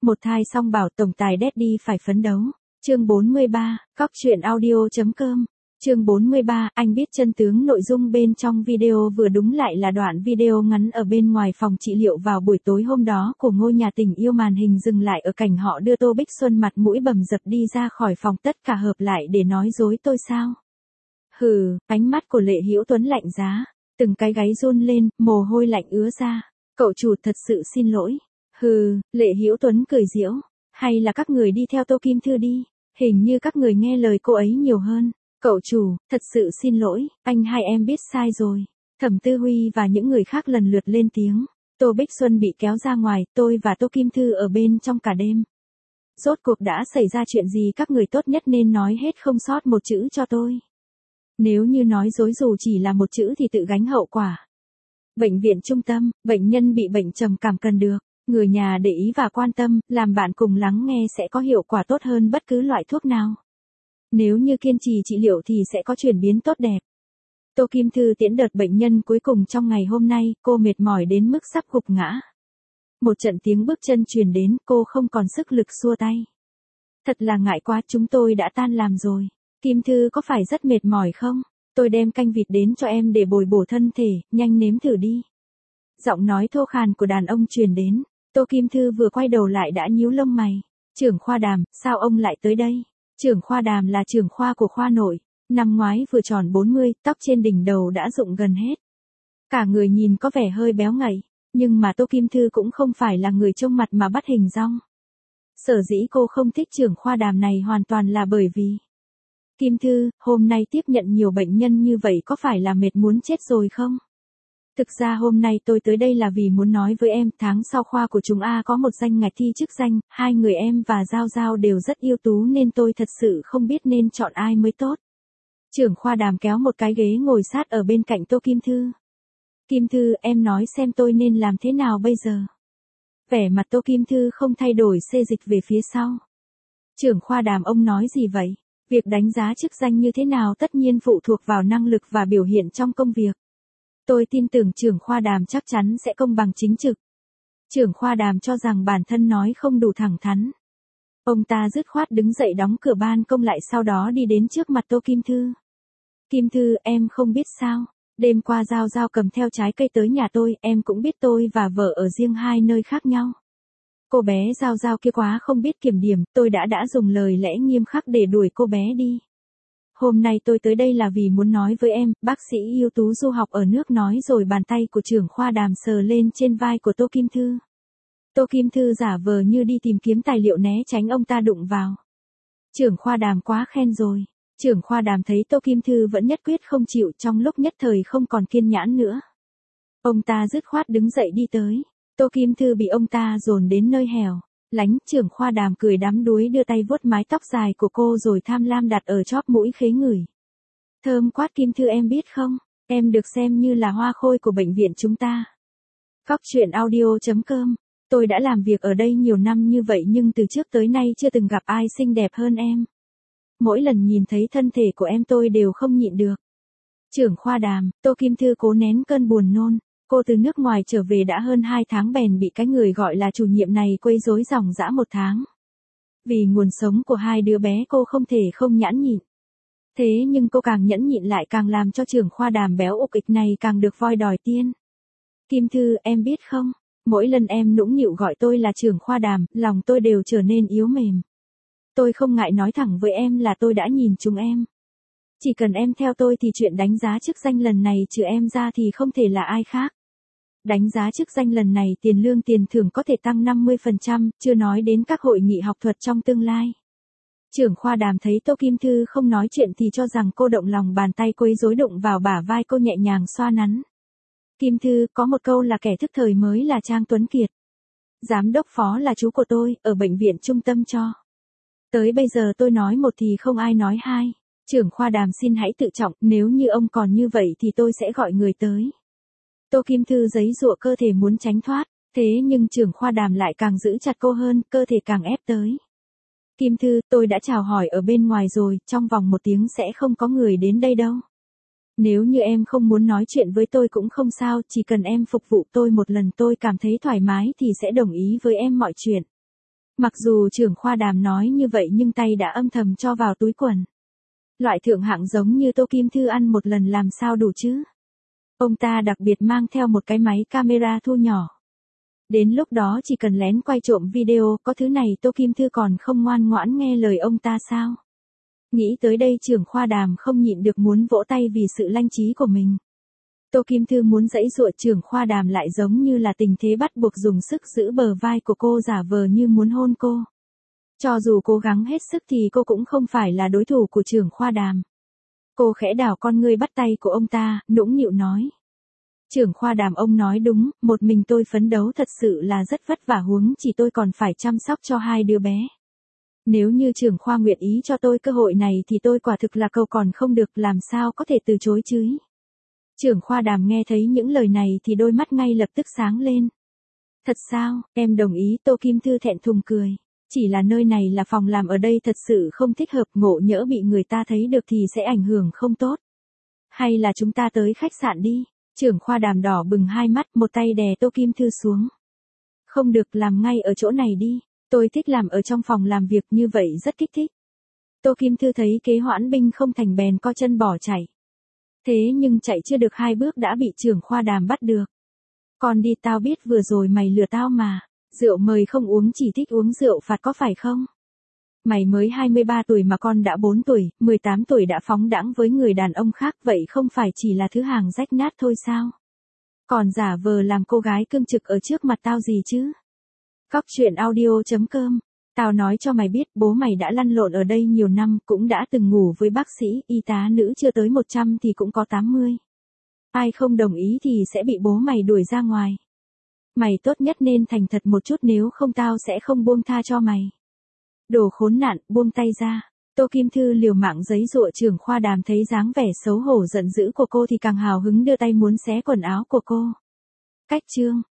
Một thai song bảo tổng tài Daddy phải phấn đấu. Chương 43, Cóc truyện audio.com. Chương 43, anh biết chân tướng nội dung bên trong video vừa đúng lại là đoạn video ngắn ở bên ngoài phòng trị liệu vào buổi tối hôm đó của ngôi nhà tình yêu, màn hình dừng lại ở cảnh họ đưa Tô Bích Xuân mặt mũi bầm dập đi ra khỏi phòng, tất cả hợp lại để nói dối tôi sao? Hừ, ánh mắt của Lệ Hữu Tuấn lạnh giá, từng cái gáy run lên, mồ hôi lạnh ứa ra. Cậu chủ thật sự xin lỗi. Hừ, Lệ Hữu Tuấn cười giễu, hay là các người đi theo Tô Kim Thư đi, hình như các người nghe lời cô ấy nhiều hơn. Cậu chủ, thật sự xin lỗi, anh hai em biết sai rồi. Thẩm Tư Huy và những người khác lần lượt lên tiếng. Tô Bích Xuân bị kéo ra ngoài, tôi và Tô Kim Thư ở bên trong cả đêm. Rốt cuộc đã xảy ra chuyện gì, các người tốt nhất nên nói hết không sót một chữ cho tôi. Nếu như nói dối dù chỉ là một chữ thì tự gánh hậu quả. Bệnh viện trung tâm, bệnh nhân bị bệnh trầm cảm cần được người nhà để ý và quan tâm, làm bạn cùng lắng nghe sẽ có hiệu quả tốt hơn bất cứ loại thuốc nào. Nếu như kiên trì trị liệu thì sẽ có chuyển biến tốt đẹp. Tô Kim Thư tiễn đợt bệnh nhân cuối cùng trong ngày hôm nay, cô mệt mỏi đến mức sắp gục ngã. Một trận tiếng bước chân truyền đến, cô không còn sức lực xua tay. Thật là ngại quá, chúng tôi đã tan làm rồi. Kim Thư có phải rất mệt mỏi không? Tôi đem canh vịt đến cho em để bồi bổ thân thể, nhanh nếm thử đi. Giọng nói thô khàn của đàn ông truyền đến. Tô Kim Thư vừa quay đầu lại đã nhíu lông mày. Trưởng khoa Đàm, sao ông lại tới đây? Trưởng khoa Đàm là trưởng khoa của khoa nội. Năm ngoái vừa tròn 40, tóc trên đỉnh đầu đã rụng gần hết. Cả người nhìn có vẻ hơi béo ngậy, nhưng mà Tô Kim Thư cũng không phải là người trông mặt mà bắt hình dong. Sở dĩ cô không thích trưởng khoa Đàm này hoàn toàn là bởi vì Kim Thư, hôm nay tiếp nhận nhiều bệnh nhân như vậy có phải là mệt muốn chết rồi không? Thực ra hôm nay tôi tới đây là vì muốn nói với em, tháng sau khoa của chúng A có một danh ngạch thi chức danh, hai người em và Giao Giao đều rất ưu tú nên tôi thật sự không biết nên chọn ai mới tốt. Trưởng khoa Đàm kéo một cái ghế ngồi sát ở bên cạnh Tô Kim Thư. Kim Thư, em nói xem tôi nên làm thế nào bây giờ? Vẻ mặt Tô Kim Thư không thay đổi, xê dịch về phía sau. Trưởng khoa Đàm, ông nói gì vậy? Việc đánh giá chức danh như thế nào tất nhiên phụ thuộc vào năng lực và biểu hiện trong công việc. Tôi tin tưởng trưởng khoa Đàm chắc chắn sẽ công bằng chính trực. Trưởng khoa Đàm cho rằng bản thân nói không đủ thẳng thắn. Ông ta dứt khoát đứng dậy đóng cửa ban công lại, sau đó đi đến trước mặt Tô Kim Thư. Kim Thư, em không biết sao, đêm qua Giao Giao cầm theo trái cây tới nhà tôi, em cũng biết tôi và vợ ở riêng hai nơi khác nhau. Cô bé Giao Giao kia quá không biết kiểm điểm, tôi đã dùng lời lẽ nghiêm khắc để đuổi cô bé đi. Hôm nay tôi tới đây là vì muốn nói với em, bác sĩ ưu tú du học ở nước nói rồi, bàn tay của trưởng khoa Đàm sờ lên trên vai của Tô Kim Thư. Tô Kim Thư giả vờ như đi tìm kiếm tài liệu né tránh ông ta đụng vào. Trưởng khoa Đàm quá khen rồi. Trưởng khoa Đàm thấy Tô Kim Thư vẫn nhất quyết không chịu, trong lúc nhất thời không còn kiên nhẫn nữa. Ông ta dứt khoát đứng dậy đi tới. Tô Kim Thư bị ông ta dồn đến nơi hẻo lánh, trưởng khoa Đàm cười đắm đuối đưa tay vuốt mái tóc dài của cô rồi tham lam đặt ở chóp mũi khế ngửi. Thơm quát. Kim Thư, em biết không, em được xem như là hoa khôi của bệnh viện chúng ta. Cóc truyện audio.com. Tôi đã làm việc ở đây nhiều năm như vậy nhưng từ trước tới nay chưa từng gặp ai xinh đẹp hơn em. Mỗi lần nhìn thấy thân thể của em tôi đều không nhịn được. Trưởng khoa Đàm, Tô Kim Thư cố nén cơn buồn nôn. Cô từ nước ngoài trở về đã hơn 2 tháng bèn bị cái người gọi là chủ nhiệm này quấy rối ròng rã 1 tháng. Vì nguồn sống của hai đứa bé cô không thể không nhẫn nhịn. Thế nhưng cô càng nhẫn nhịn lại càng làm cho trưởng khoa Đàm béo ục ịch này càng được voi đòi tiên. Kim Thư, em biết không, mỗi lần em nũng nịu gọi tôi là trưởng khoa Đàm, lòng tôi đều trở nên yếu mềm. Tôi không ngại nói thẳng với em là tôi đã nhìn trúng em. Chỉ cần em theo tôi thì chuyện đánh giá chức danh lần này trừ em ra thì không thể là ai khác. Đánh giá chức danh lần này tiền lương tiền thưởng có thể tăng 50%, chưa nói đến các hội nghị học thuật trong tương lai. Trưởng khoa Đàm thấy Tô Kim Thư không nói chuyện thì cho rằng cô động lòng, bàn tay quấy rối đụng vào bả vai cô nhẹ nhàng xoa nắn. Kim Thư, có một câu là kẻ thức thời mới là Trang Tuấn Kiệt. Giám đốc phó là chú của tôi, ở bệnh viện trung tâm cho. Tới bây giờ tôi nói một thì không ai nói hai. Trưởng khoa Đàm xin hãy tự trọng, nếu như ông còn như vậy thì tôi sẽ gọi người tới. Tô Kim Thư giãy giụa cơ thể muốn tránh thoát, thế nhưng trưởng khoa Đàm lại càng giữ chặt cô hơn, cơ thể càng ép tới. Kim Thư, tôi đã chào hỏi ở bên ngoài rồi, trong vòng 1 tiếng sẽ không có người đến đây đâu. Nếu như em không muốn nói chuyện với tôi cũng không sao, chỉ cần em phục vụ tôi một lần tôi cảm thấy thoải mái thì sẽ đồng ý với em mọi chuyện. Mặc dù trưởng khoa Đàm nói như vậy nhưng tay đã âm thầm cho vào túi quần. Loại thượng hạng giống như Tô Kim Thư ăn một lần làm sao đủ chứ? Ông ta đặc biệt mang theo một cái máy camera thu nhỏ. Đến lúc đó chỉ cần lén quay trộm video, có thứ này Tô Kim Thư còn không ngoan ngoãn nghe lời ông ta sao? Nghĩ tới đây trưởng khoa Đàm không nhịn được muốn vỗ tay vì sự lanh trí của mình. Tô Kim Thư muốn giãy giụa, trưởng khoa Đàm lại giống như là tình thế bắt buộc dùng sức giữ bờ vai của cô, giả vờ như muốn hôn cô. Cho dù cố gắng hết sức thì cô cũng không phải là đối thủ của trưởng khoa Đàm. Cô khẽ đảo con ngươi bắt tay của ông ta, nũng nịu nói. Trưởng khoa Đàm, ông nói đúng, một mình tôi phấn đấu thật sự là rất vất vả, huống chỉ tôi còn phải chăm sóc cho hai đứa bé. Nếu như trưởng khoa nguyện ý cho tôi cơ hội này thì tôi quả thực là cầu còn không được, làm sao có thể từ chối chứ. Trưởng khoa Đàm nghe thấy những lời này thì đôi mắt ngay lập tức sáng lên. Thật sao, em đồng ý. Tô Kim Thư thẹn thùng cười. Chỉ là nơi này là phòng làm, ở đây thật sự không thích hợp, ngộ nhỡ bị người ta thấy được thì sẽ ảnh hưởng không tốt. Hay là chúng ta tới khách sạn đi. Trưởng khoa Đàm đỏ bừng hai mắt, một tay đè Tô Kim Thư xuống. Không được, làm ngay ở chỗ này đi. Tôi thích làm ở trong phòng làm việc, như vậy rất kích thích. Tô Kim Thư thấy kế hoãn binh không thành bèn co chân bỏ chạy. Thế nhưng chạy chưa được 2 bước đã bị trưởng khoa Đàm bắt được. Con đi, tao biết vừa rồi mày lừa tao mà. Rượu mời không uống, chỉ thích uống rượu phạt có phải không? Mày mới 23 tuổi mà con đã 4 tuổi, 18 tuổi đã phóng đãng với người đàn ông khác, vậy không phải chỉ là thứ hàng rách nát thôi sao? Còn giả vờ làm cô gái cương trực ở trước mặt tao gì chứ? Cóc truyện audio.com. Tao nói cho mày biết, bố mày đã lăn lộn ở đây nhiều năm, cũng đã từng ngủ với bác sĩ, y tá nữ chưa tới 100 thì cũng có 80. Ai không đồng ý thì sẽ bị bố mày đuổi ra ngoài. Mày tốt nhất nên thành thật một chút, nếu không tao sẽ không buông tha cho mày. Đồ khốn nạn, buông tay ra. Tô Kim Thư liều mạng giãy giụa. Trưởng khoa Đàm thấy dáng vẻ xấu hổ giận dữ của cô thì càng hào hứng đưa tay muốn xé quần áo của cô. Cách chương